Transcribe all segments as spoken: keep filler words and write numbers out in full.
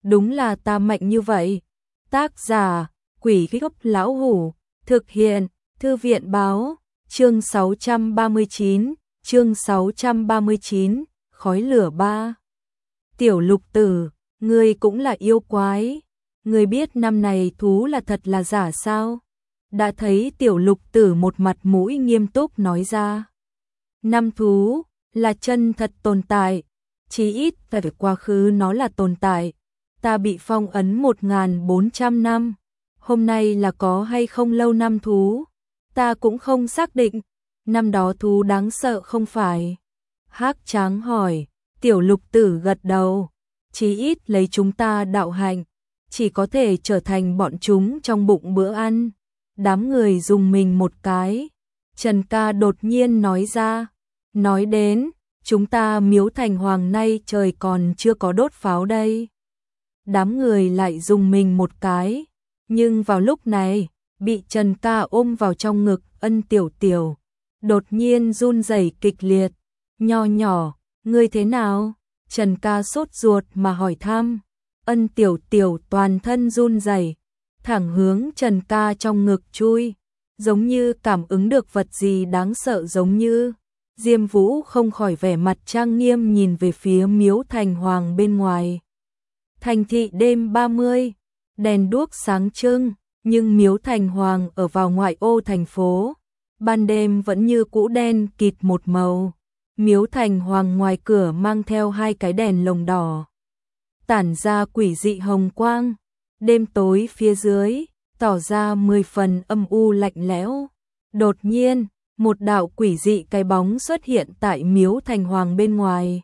đúng là ta mạnh như vậy. Tác giả, Quỷ Gốc Lão Hủ, thực hiện, Thư viện báo, chương sáu trăm ba mươi chín, chương sáu trăm ba mươi chín, khói lửa ba. Tiểu Lục Tử, ngươi cũng là yêu quái, ngươi biết năm này thú là thật là giả sao? Đã thấy Tiểu Lục Tử một mặt mũi nghiêm túc nói ra. Năm thú là chân thật tồn tại, chí ít phải quá khứ nó là tồn tại. Ta bị phong ấn một nghìn bốn trăm năm, hôm nay là có hay không lâu năm thú, ta cũng không xác định. Năm đó thú đáng sợ không phải? Hắc Tráng hỏi. Tiểu Lục Tử gật đầu, chí ít lấy chúng ta đạo hạnh, chỉ có thể trở thành bọn chúng trong bụng bữa ăn. Đám người dùng mình một cái. Trần Ca đột nhiên nói ra, nói đến, chúng ta Miếu Thành Hoàng nay trời còn chưa có đốt pháo đây. Đám người lại dùng mình một cái, nhưng vào lúc này, bị Trần Ca ôm vào trong ngực. Ân Tiểu Tiểu đột nhiên run rẩy kịch liệt. Nho nhỏ, ngươi thế nào? Trần Ca sốt ruột mà hỏi thăm. Ân Tiểu Tiểu toàn thân run rẩy, thẳng hướng Trần Ca trong ngực chui, giống như cảm ứng được vật gì đáng sợ giống như. Diêm Vũ không khỏi vẻ mặt trang nghiêm nhìn về phía Miếu Thành Hoàng bên ngoài. Thành thị đêm ba mươi, đèn đuốc sáng trưng, nhưng Miếu Thành Hoàng ở vào ngoại ô thành phố, ban đêm vẫn như cũ đen kịt một màu. Miếu Thành Hoàng ngoài cửa mang theo hai cái đèn lồng đỏ, tản ra quỷ dị hồng quang. Đêm tối phía dưới tỏ ra mười phần âm u lạnh lẽo. Đột nhiên, một đạo quỷ dị cái bóng xuất hiện tại Miếu Thành Hoàng bên ngoài.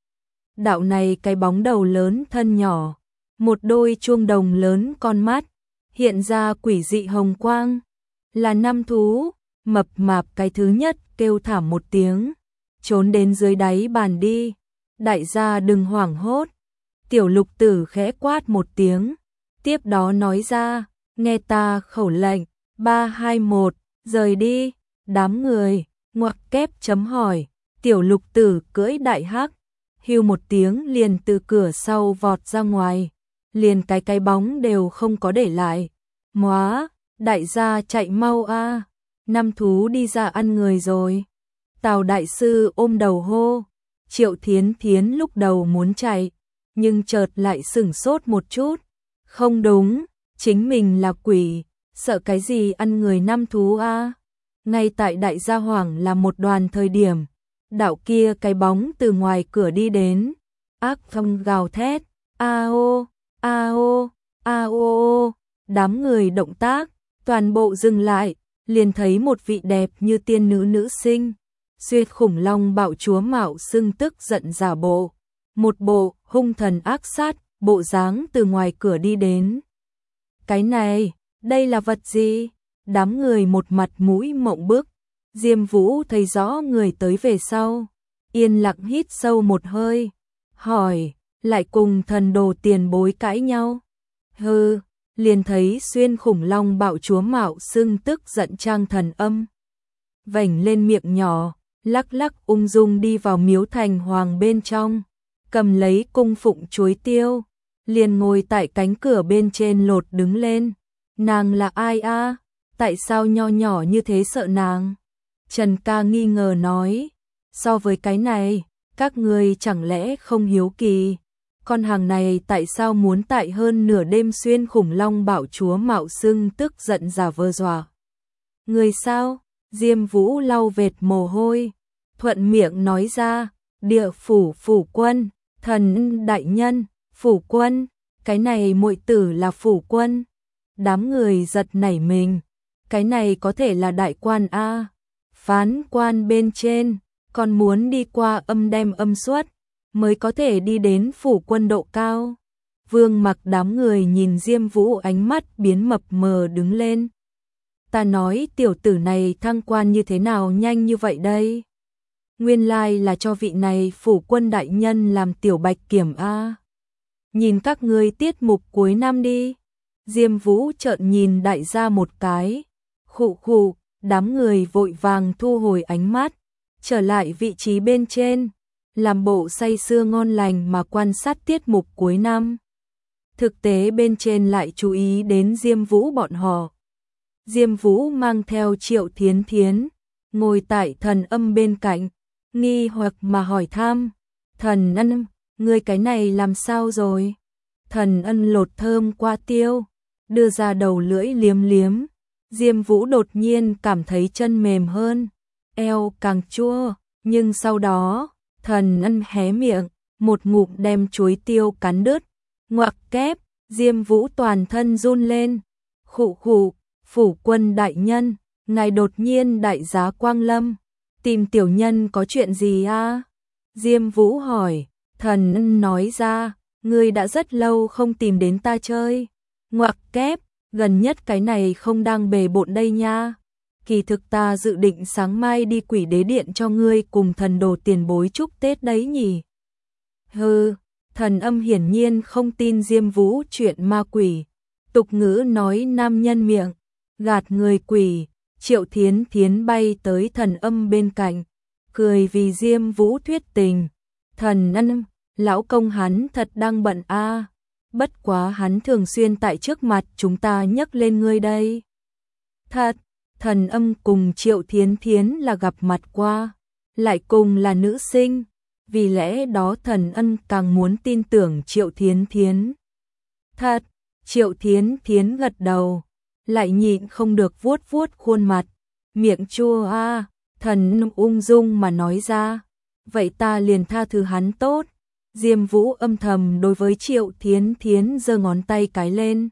Đạo này cái bóng đầu lớn thân nhỏ, một đôi chuông đồng lớn con mắt, hiện ra quỷ dị hồng quang. Là năm thú. Mập mạp cái thứ nhất kêu thảm một tiếng, trốn đến dưới đáy bàn đi. Đại gia đừng hoảng hốt. Tiểu Lục Tử khẽ quát một tiếng, tiếp đó nói ra, nghe ta khẩu lệnh, ba hai một, rời đi. Đám người ngoặc kép chấm hỏi. Tiểu Lục Tử cưỡi đại hắc, hưu một tiếng liền từ cửa sau vọt ra ngoài, liền cái cái bóng đều không có để lại. Móa, đại gia chạy mau a, năm thú đi ra ăn người rồi. Tào đại sư ôm đầu hô. Triệu Thiến Thiến lúc đầu muốn chạy, nhưng chợt lại sửng sốt một chút. Không đúng, chính mình là quỷ, sợ cái gì ăn người năm thú a? Ngay tại đại gia hoàng là một đoàn thời điểm, đạo kia cái bóng từ ngoài cửa đi đến, ác phong gào thét, a ô, a ô, a ô. Đám người động tác toàn bộ dừng lại, liền thấy một vị đẹp như tiên nữ nữ sinh, xuyên khủng long bạo chúa mạo xưng tức giận giả bộ, một bộ hung thần ác sát bộ dáng từ ngoài cửa đi đến. Cái này, đây là vật gì? Đám người một mặt mũi mộng bức. Diêm Vũ thấy rõ người tới về sau, yên lặng hít sâu một hơi, hỏi, lại cùng thần đồ tiền bối cãi nhau? Hừ, liền thấy xuyên khủng long bạo chúa mạo xưng tức giận trang thần âm, vểnh lên miệng nhỏ, lắc lắc ung dung đi vào Miếu Thành Hoàng bên trong, cầm lấy cung phụng chuối tiêu, liền ngồi tại cánh cửa bên trên lột đứng lên. Nàng là ai a? Tại sao nho nhỏ như thế sợ nàng? Trần Ca nghi ngờ nói, so với cái này, các ngươi chẳng lẽ không hiếu kỳ? Con hàng này tại sao muốn tại hơn nửa đêm xuyên khủng long bạo chúa mạo xưng tức giận giả vờ dọa? Người sao? Diêm Vũ lau vệt mồ hôi, thuận miệng nói ra, địa phủ phủ quân, thần đại nhân, phủ quân, cái này muội tử là phủ quân. Đám người giật nảy mình, cái này có thể là đại quan a, phán quan bên trên, còn muốn đi qua âm đem âm suất mới có thể đi đến phủ quân độ cao. Vương Mặc đám người nhìn Diêm Vũ ánh mắt biến mập mờ đứng lên. Ta nói tiểu tử này thăng quan như thế nào nhanh như vậy đây? Nguyên lai là cho vị này phủ quân đại nhân làm tiểu bạch kiểm a. Nhìn các ngươi tiết mục cuối năm đi. Diêm Vũ trợn nhìn đại gia một cái, khụ khụ, đám người vội vàng thu hồi ánh mắt, trở lại vị trí bên trên, làm bộ say sưa ngon lành mà quan sát tiết mục cuối năm. thực tế bên trên lại chú ý đến Diêm Vũ bọn họ. Diêm Vũ mang theo Triệu Thiến Thiến, ngồi tại Thần Âm bên cạnh, nghi hoặc mà hỏi thăm, Thần Ân, ngươi cái này làm sao rồi? Thần Ân lột thơm qua tiêu, đưa ra đầu lưỡi liếm liếm. Diêm Vũ đột nhiên cảm thấy chân mềm hơn, eo càng chua, nhưng sau đó, Thần Ân hé miệng, một ngụm đem chuối tiêu cắn đứt, ngoặc kép, Diêm Vũ toàn thân run lên. Khụ khụ, phủ quân đại nhân, ngài đột nhiên đại giá quang lâm, tìm tiểu nhân có chuyện gì a? Diêm Vũ hỏi. Thần Ân nói ra, ngươi đã rất lâu không tìm đến ta chơi. Ngoặc kép, gần nhất cái này không đang bề bộn đây nha. Kỳ thực ta dự định sáng mai đi Quỷ Đế Điện cho ngươi cùng thần đồ tiền bối chúc Tết đấy nhỉ. Hừ, Thần Âm hiển nhiên không tin Diêm Vũ chuyện ma quỷ. Tục ngữ nói nam nhân miệng, gạt người quỷ. Triệu Thiến Thiến bay tới Thần Âm bên cạnh, cười vì Diêm Vũ thuyết tình. Thần Ân, lão công hắn thật đang bận a, à. Bất quá hắn thường xuyên tại trước mặt chúng ta nhắc lên ngươi đây. Thật, Thần Âm cùng Triệu Thiến Thiến là gặp mặt qua, lại cùng là nữ sinh, vì lẽ đó Thần Ân càng muốn tin tưởng Triệu Thiến Thiến. Thật, Triệu Thiến Thiến gật đầu, lại nhịn không được vuốt vuốt khuôn mặt, miệng chua a, à. Thần Ân ung dung mà nói ra, vậy ta liền tha thứ hắn tốt. Diêm Vũ âm thầm đối với Triệu Thiến Thiến giơ ngón tay cái lên.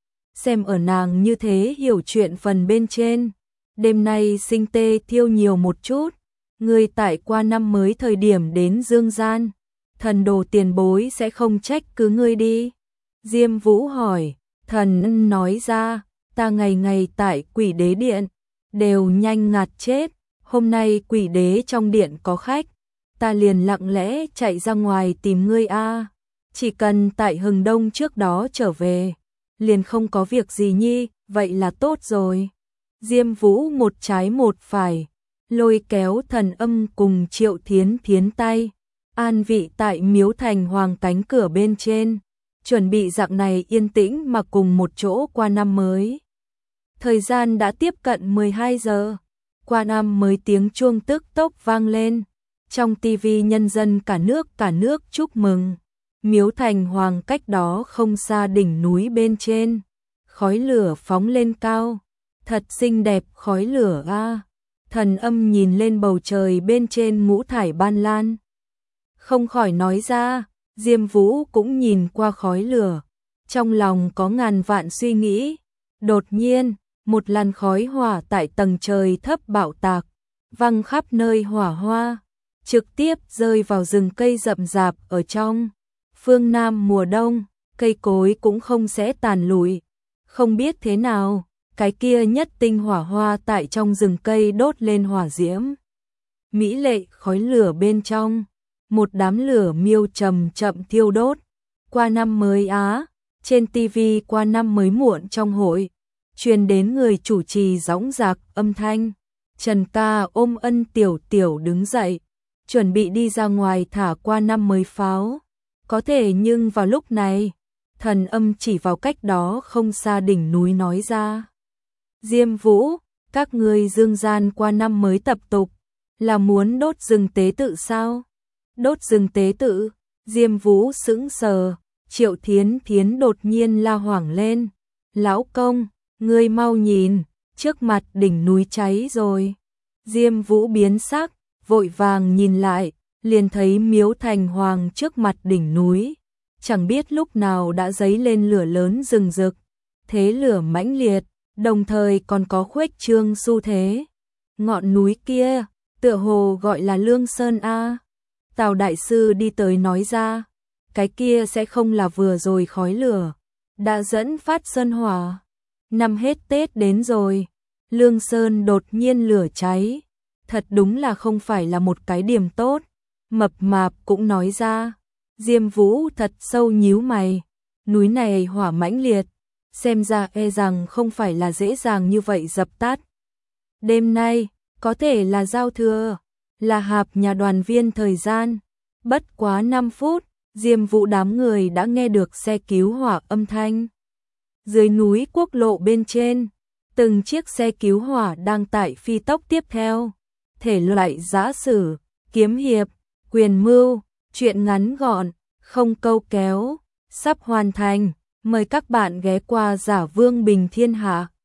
Xem ở nàng như thế hiểu chuyện phần bên trên. Đêm nay sinh tê thiêu nhiều một chút. Ngươi tại qua năm mới thời điểm đến dương gian. Thần đồ tiền bối sẽ không trách cứ ngươi đi. Diêm Vũ hỏi. Thần Ân nói ra, ta ngày ngày tại Quỷ Đế Điện, đều nhanh ngạt chết. Hôm nay Quỷ Đế trong điện có khách, ta liền lặng lẽ chạy ra ngoài tìm ngươi a. Chỉ cần tại Hừng Đông trước đó trở về, liền không có việc gì nhi, vậy là tốt rồi. Diêm Vũ một trái một phải, lôi kéo Thần Âm cùng Triệu Thiến Thiến tay, an vị tại miếu thành hoàng cánh cửa bên trên, chuẩn bị dạng này yên tĩnh mà cùng một chỗ qua năm mới. Thời gian đã tiếp cận mười hai giờ, qua năm mới tiếng chuông tức tốc vang lên. Trong tivi nhân dân cả nước cả nước chúc mừng. Miếu thành hoàng cách đó không xa đỉnh núi bên trên, khói lửa phóng lên cao, thật xinh đẹp khói lửa a. Thần Âm nhìn lên bầu trời bên trên ngũ thải ban lan, không khỏi nói ra. Diêm Vũ cũng nhìn qua khói lửa, trong lòng có ngàn vạn suy nghĩ. Đột nhiên, một làn khói hỏa tại tầng trời thấp bạo tạc, văng khắp nơi hỏa hoa, trực tiếp rơi vào rừng cây rậm rạp ở trong phương Nam mùa đông, cây cối cũng không sẽ tàn lụi. Không biết thế nào, cái kia nhất tinh hỏa hoa tại trong rừng cây đốt lên hỏa diễm. Mỹ lệ khói lửa bên trong, một đám lửa miêu chậm chậm thiêu đốt. Qua năm mới Á, trên tivi qua năm mới muộn trong hội, truyền đến người chủ trì dõng dạc âm thanh. Trần ca ôm Ân Tiểu Tiểu đứng dậy, chuẩn bị đi ra ngoài thả qua năm mới pháo. Có thể nhưng vào lúc này, Thần Âm chỉ vào cách đó không xa đỉnh núi nói ra. Diêm Vũ, các ngươi dương gian qua năm mới tập tục, là muốn đốt rừng tế tự sao? Đốt rừng tế tự? Diêm Vũ sững sờ, Triệu Thiến Thiến đột nhiên la hoảng lên. Lão công, ngươi mau nhìn, trước mặt đỉnh núi cháy rồi. Diêm Vũ biến sắc, vội vàng nhìn lại, liền thấy miếu thành hoàng trước mặt đỉnh núi, chẳng biết lúc nào đã dấy lên lửa lớn rừng rực, thế lửa mãnh liệt, đồng thời còn có khuếch trương xu thế. Ngọn núi kia, tựa hồ gọi là Lương Sơn a. Tào đại sư đi tới nói ra, cái kia sẽ không là vừa rồi khói lửa đã dẫn phát sơn hỏa. Năm hết Tết đến rồi, Lương Sơn đột nhiên lửa cháy, thật đúng là không phải là một cái điểm tốt. Mập mạp cũng nói ra. Diêm Vũ thật sâu nhíu mày, núi này hỏa mãnh liệt, xem ra e rằng không phải là dễ dàng như vậy dập tắt. Đêm nay, có thể là giao thừa, là hạp nhà đoàn viên thời gian, bất quá năm phút, Diêm Vũ đám người đã nghe được xe cứu hỏa âm thanh. Dưới núi quốc lộ bên trên, từng chiếc xe cứu hỏa đang tại phi tốc tiếp theo. Thể loại giã sử, kiếm hiệp, quyền mưu, truyện ngắn gọn, không câu kéo, sắp hoàn thành. Mời các bạn ghé qua Giả Vương Bình Thiên Hạ.